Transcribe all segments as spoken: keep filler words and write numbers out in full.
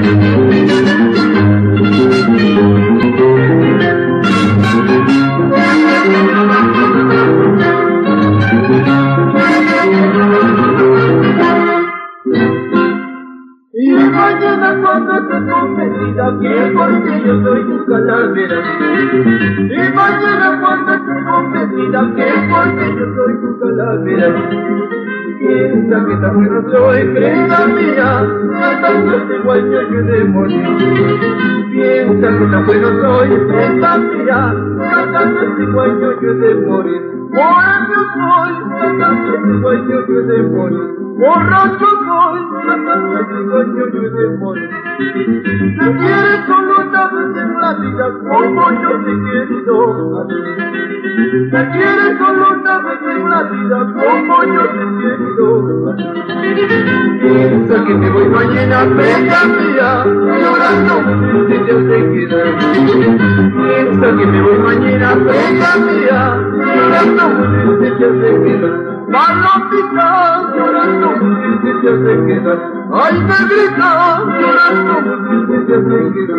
Que porque yo soy tu calavera. Y mañana cuando te convencida que porque yo soy tu calavera. Piensa que tan bueno soy, prenda mía, cantando este guayo yo de morir. Piensa que tan bueno soy, prenda mía, cantando este guayo yo de morir. Borracho soy, cantando este guayo yo de morir. Borracho soy, cantando este guayo yo de morir. Si quieres solo una vez en la vida como yo te he querido a ti. Si quieres solo una vez en la vida como yo te he querido a ti. Piensa que me voy mañana, bella mía, llorando si Dios te quiera. Piensa que me voy mañana, bella mía, llorando si Dios te quiera. Palomita, llorando si Dios te queda. Ay, negrita, llorando si Dios te queda.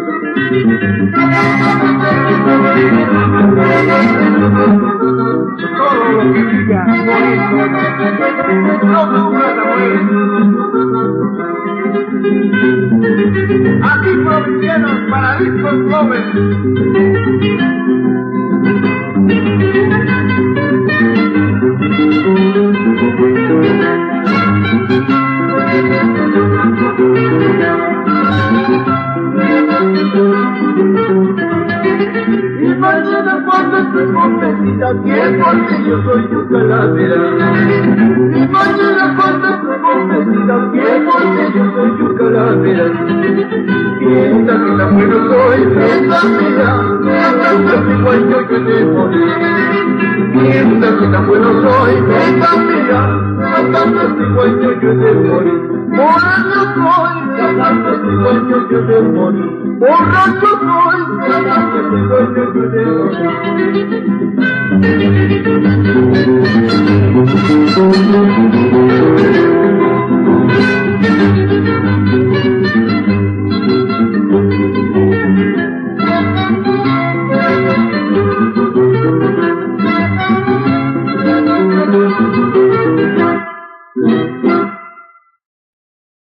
Todo lo que diga, bonito, no me gusta morir. Aquí prometieron para discos jóvenes. Y mañana cuando estés convencida que porque yo soy tu calavera. Y mañana cuando estés convencida que porque yo soy tu calavera. Piensa que tan bueno soy, piensa mía, cantando mi guayo yo de morir. Piensa que tan bueno soy, piensa mía, cantando mi guayo yo de morir. Borracho soy, cantando mi guayo yo de morir. Borracho soy,